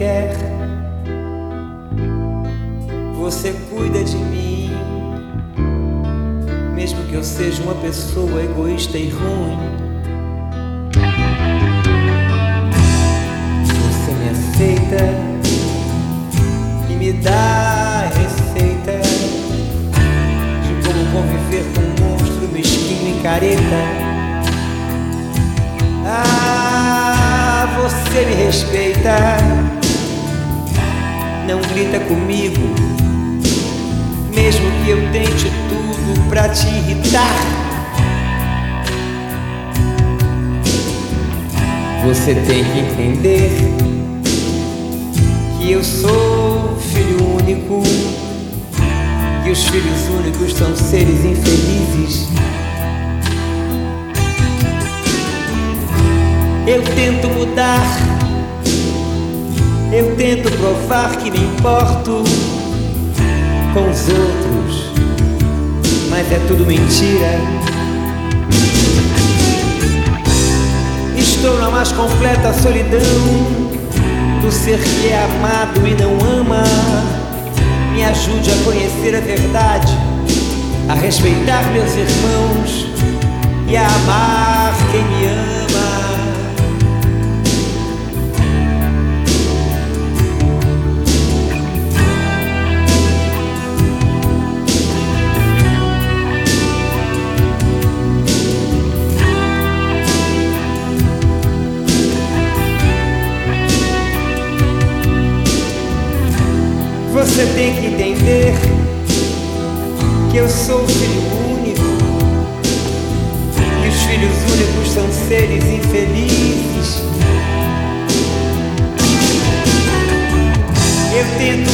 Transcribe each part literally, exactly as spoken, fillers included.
quer. Você cuida de mim, mesmo que eu seja uma pessoa egoísta e ruim. Você me aceita e me dá a receita de como conviver com um monstro mesquinho e careta. Ah, você me respeita, não grita comigo, mesmo que eu tente tudo pra te irritar. Você tem que entender que eu sou filho único, que os filhos únicos são seres infelizes. Eu tento mudar, eu tento provar que me importo com os outros, mas é tudo mentira. Estou na mais completa solidão do ser que é amado e não ama. Me ajude a conhecer a verdade, a respeitar meus irmãos e a amar quem me ama. Você tem que entender que eu sou filho único, e os filhos únicos são seres infelizes. Eu tento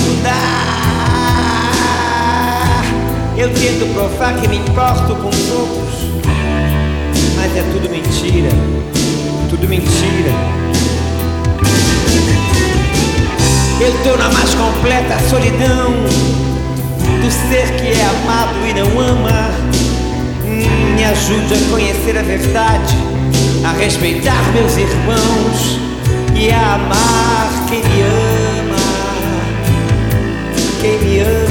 mudar, eu tento provar que me importo com os outros, mas é tudo mentira, tudo mentira. Eu tô na mais completa solidão do ser que é amado e não ama. Hum, me ajude a conhecer a verdade, a respeitar meus irmãos e a amar quem me ama, quem me ama.